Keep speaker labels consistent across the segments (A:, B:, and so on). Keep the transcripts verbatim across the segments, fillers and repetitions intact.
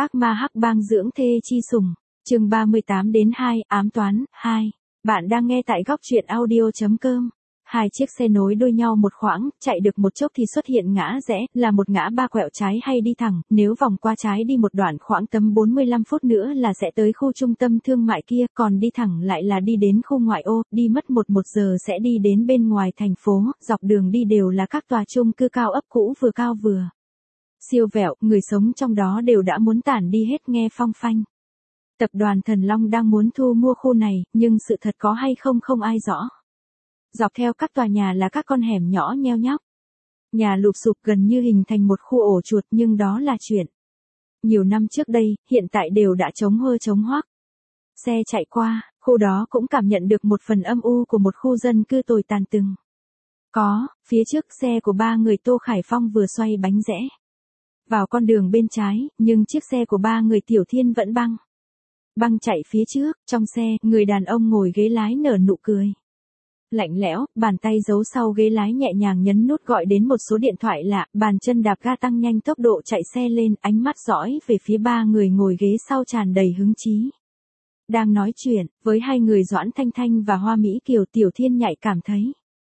A: Ác ma hắc bang dưỡng thê chi sủng, chương ba mươi tám đến hai, ám toán, hai. Bạn đang nghe tại góc truyện audio.com. Hai chiếc xe nối đuôi nhau một khoảng, chạy được một chốc thì xuất hiện ngã rẽ, là một ngã ba quẹo trái hay đi thẳng, nếu vòng qua trái đi một đoạn khoảng tầm bốn mươi lăm phút nữa là sẽ tới khu trung tâm thương mại kia, còn đi thẳng lại là đi đến khu ngoại ô, đi mất một một giờ sẽ đi đến bên ngoài thành phố, dọc đường đi đều là các tòa chung cư cao ấp cũ vừa cao vừa siêu vẹo, người sống trong đó đều đã muốn tản đi hết nghe phong phanh. Tập đoàn Thần Long đang muốn thu mua khu này, nhưng sự thật có hay không không ai rõ. Dọc theo các tòa nhà là các con hẻm nhỏ nheo nhóc. Nhà lụp xụp gần như hình thành một khu ổ chuột, nhưng đó là chuyện nhiều năm trước đây, hiện tại đều đã trống hơ trống hoác. Xe chạy qua, khu đó cũng cảm nhận được một phần âm u của một khu dân cư tồi tàn từng có, phía trước xe của ba người Tô Khải Phong vừa xoay bánh rẽ vào con đường bên trái, nhưng chiếc xe của ba người Tiểu Thiên vẫn băng. Băng chạy phía trước, trong xe, người đàn ông ngồi ghế lái nở nụ cười lạnh lẽo, bàn tay giấu sau ghế lái nhẹ nhàng nhấn nút gọi đến một số điện thoại lạ, bàn chân đạp ga tăng nhanh tốc độ chạy xe lên, ánh mắt dõi về phía ba người ngồi ghế sau tràn đầy hứng chí. Đang nói chuyện, với hai người Doãn Thanh Thanh và Hoa Mỹ Kiều, Tiểu Thiên nhạy cảm thấy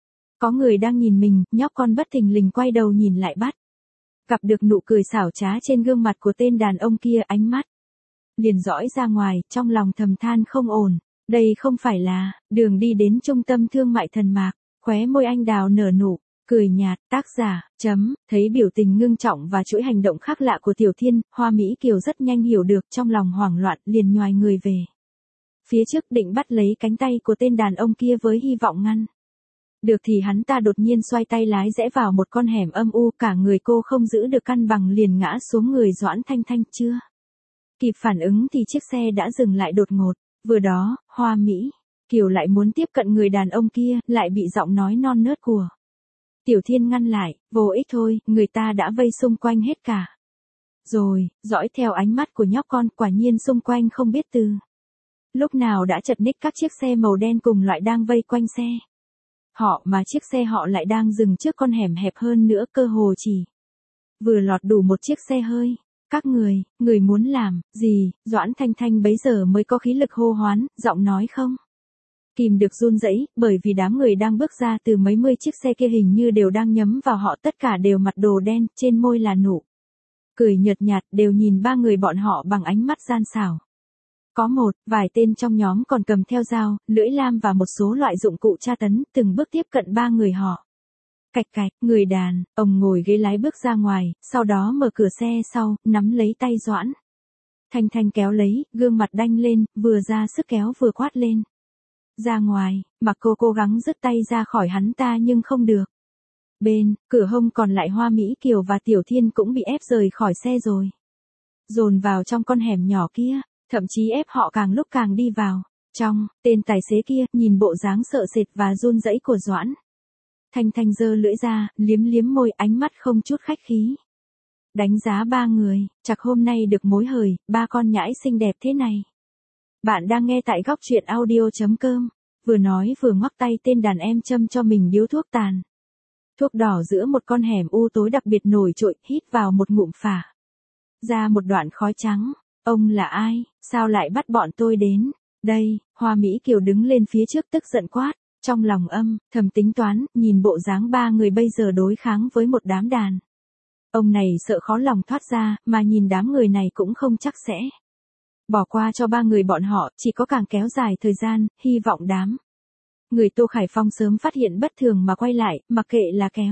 A: có người đang nhìn mình, nhóc con bất thình lình quay đầu nhìn lại bắt gặp được nụ cười xảo trá trên gương mặt của tên đàn ông kia, ánh mắt liền dõi ra ngoài, trong lòng thầm than không ổn. Đây không phải là đường đi đến trung tâm thương mại Thần Mạc. Khóe môi anh đào nở nụ cười nhạt. Tác giả chấm thấy biểu tình ngưng trọng và chuỗi hành động khác lạ của Tiểu Thiên, Hoa Mỹ Kiều rất nhanh hiểu được, trong lòng hoảng loạn liền nhoài người về phía trước, định bắt lấy cánh tay của tên đàn ông kia với hy vọng ngăn được thì hắn ta đột nhiên xoay tay lái rẽ vào một con hẻm âm u, cả người cô không giữ được cân bằng liền ngã xuống người Doãn Thanh Thanh. Chưa kịp phản ứng thì chiếc xe đã dừng lại đột ngột. Vừa đó, Hoa Mỹ Kiều lại muốn tiếp cận người đàn ông kia, lại bị giọng nói non nớt của Tiểu Thiên ngăn lại. Vô ích thôi, người ta đã vây xung quanh hết cả rồi. Dõi theo ánh mắt của nhóc con, quả nhiên xung quanh không biết từ lúc nào đã chật ních các chiếc xe màu đen cùng loại đang vây quanh xe họ, mà chiếc xe họ lại đang dừng trước con hẻm hẹp hơn nữa, cơ hồ chỉ vừa lọt đủ một chiếc xe hơi. Các người, người muốn làm gì? Doãn Thanh Thanh bấy giờ mới có khí lực hô hoán, giọng nói không kìm được run rẩy, bởi vì đám người đang bước ra từ mấy mươi chiếc xe kia hình như đều đang nhắm vào họ, tất cả đều mặt đồ đen, trên môi là nụ cười nhợt nhạt, đều nhìn ba người bọn họ bằng ánh mắt gian xảo. Có một, vài tên trong nhóm còn cầm theo dao, lưỡi lam và một số loại dụng cụ tra tấn, từng bước tiếp cận ba người họ. Cạch cạch, người đàn ông ngồi ghế lái bước ra ngoài, sau đó mở cửa xe sau, nắm lấy tay Doãn Thanh Thanh kéo lấy, gương mặt đanh lên, vừa ra sức kéo vừa quát lên ra ngoài, mặc cô cố gắng rứt tay ra khỏi hắn ta nhưng không được. Bên cửa hông còn lại Hoa Mỹ Kiều và Tiểu Thiên cũng bị ép rời khỏi xe rồi, dồn vào trong con hẻm nhỏ kia, thậm chí ép họ càng lúc càng đi vào trong. Tên tài xế kia nhìn bộ dáng sợ sệt và run rẩy của Doãn Thanh Thanh giơ lưỡi ra, liếm liếm môi, ánh mắt không chút khách khí đánh giá ba người. Chắc hôm nay được mối hời, ba con nhãi xinh đẹp thế này. Bạn đang nghe tại góc truyện audio.com. Vừa nói vừa ngoắc tay tên đàn em châm cho mình điếu thuốc tàn thuốc đỏ giữa một con hẻm u tối đặc biệt nổi trội, hít vào một ngụm phả ra một đoạn khói trắng. Ông là ai, sao lại bắt bọn tôi đến đây? Hoa Mỹ Kiều đứng lên phía trước tức giận quát, trong lòng âm thầm tính toán, nhìn bộ dáng ba người bây giờ đối kháng với một đám đàn ông này sợ khó lòng thoát ra, mà nhìn đám người này cũng không chắc sẽ bỏ qua cho ba người bọn họ, chỉ có càng kéo dài thời gian, hy vọng đám người Tô Khải Phong sớm phát hiện bất thường mà quay lại, mặc kệ là kéo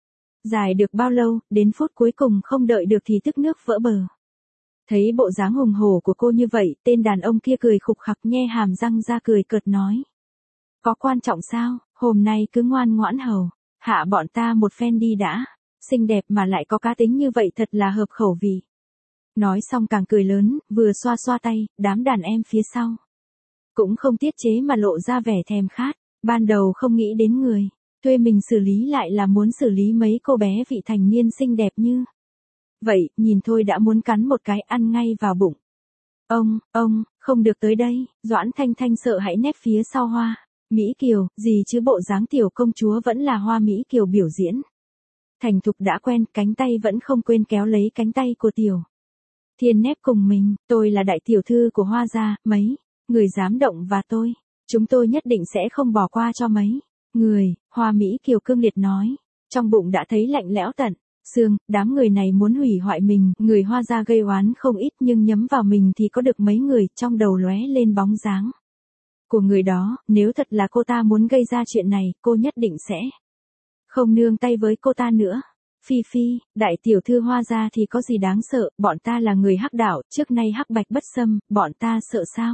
A: dài được bao lâu, đến phút cuối cùng không đợi được thì tức nước vỡ bờ. Thấy bộ dáng hùng hổ của cô như vậy, tên đàn ông kia cười khục khặc, nhe hàm răng ra cười cợt nói. Có quan trọng sao, hôm nay cứ ngoan ngoãn hầu hạ bọn ta một phen đi đã. Xinh đẹp mà lại có cá tính như vậy thật là hợp khẩu vị. Nói xong càng cười lớn, vừa xoa xoa tay, đám đàn em phía sau cũng không tiết chế mà lộ ra vẻ thèm khát. Ban đầu không nghĩ đến người thuê mình xử lý lại là muốn xử lý mấy cô bé vị thành niên xinh đẹp như vậy, nhìn thôi đã muốn cắn một cái ăn ngay vào bụng. Ông, ông, không được tới đây. Doãn Thanh Thanh sợ hãi nép phía sau Hoa Mỹ Kiều, gì chứ bộ dáng tiểu công chúa vẫn là Hoa Mỹ Kiều biểu diễn thành thục đã quen, cánh tay vẫn không quên kéo lấy cánh tay của Tiểu Thiên nép cùng mình, tôi là đại tiểu thư của Hoa gia, mấy người dám động vào tôi, chúng tôi nhất định sẽ không bỏ qua cho mấy người, Hoa Mỹ Kiều cương liệt nói, trong bụng đã thấy lạnh lẽo tận xương, đám người này muốn hủy hoại mình, người Hoa gia gây oán không ít nhưng nhắm vào mình thì có được mấy người, trong đầu lóe lên bóng dáng của người đó, nếu thật là cô ta muốn gây ra chuyện này, cô nhất định sẽ không nương tay với cô ta nữa. Phi Phi, đại tiểu thư Hoa gia thì có gì đáng sợ, bọn ta là người Hắc đạo, trước nay hắc bạch bất xâm, bọn ta sợ sao?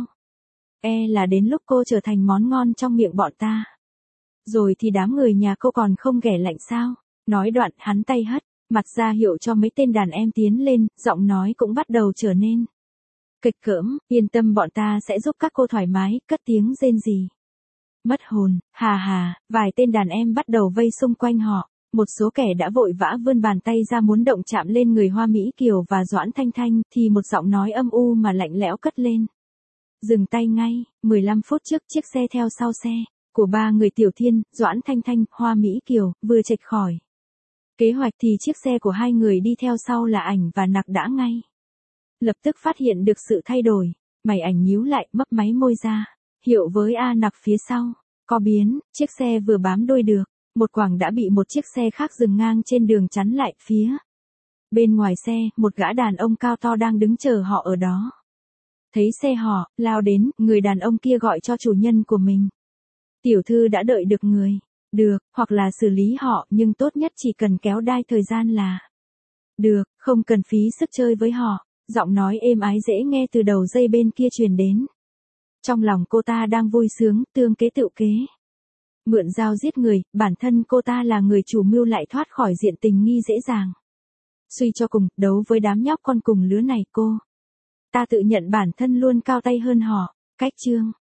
A: E là đến lúc cô trở thành món ngon trong miệng bọn ta. Rồi thì đám người nhà cô còn không ghẻ lạnh sao? Nói đoạn hắn tay hất, mặt ra hiệu cho mấy tên đàn em tiến lên, giọng nói cũng bắt đầu trở nên kịch cỡm, yên tâm bọn ta sẽ giúp các cô thoải mái, cất tiếng rên rỉ. Mất hồn, hà hà, vài tên đàn em bắt đầu vây xung quanh họ. Một số kẻ đã vội vã vươn bàn tay ra muốn động chạm lên người Hoa Mỹ Kiều và Doãn Thanh Thanh, thì một giọng nói âm u mà lạnh lẽo cất lên. Dừng tay ngay, mười lăm phút trước chiếc xe theo sau xe của ba người Tiểu Thiên, Doãn Thanh Thanh, Hoa Mỹ Kiều, vừa chệch khỏi kế hoạch thì chiếc xe của hai người đi theo sau là Ảnh và Nặc đã ngay lập tức phát hiện được sự thay đổi, mày Ảnh nhíu lại, mấp máy môi ra, hiệu với A Nặc phía sau, có biến, chiếc xe vừa bám đuôi được. Một quãng đã bị một chiếc xe khác dừng ngang trên đường chắn lại phía. Bên ngoài xe, một gã đàn ông cao to đang đứng chờ họ ở đó. Thấy xe họ, lao đến, người đàn ông kia gọi cho chủ nhân của mình. Tiểu thư đã đợi được người. Được, hoặc là xử lý họ, nhưng tốt nhất chỉ cần kéo đai thời gian là. Được, không cần phí sức chơi với họ. Giọng nói êm ái dễ nghe từ đầu dây bên kia truyền đến. Trong lòng cô ta đang vui sướng, tương kế tự kế. Mượn dao giết người, bản thân cô ta là người chủ mưu lại thoát khỏi diện tình nghi dễ dàng. Suy cho cùng, đấu với đám nhóc con cùng lứa này cô. Ta tự nhận bản thân luôn cao tay hơn họ. Cách chương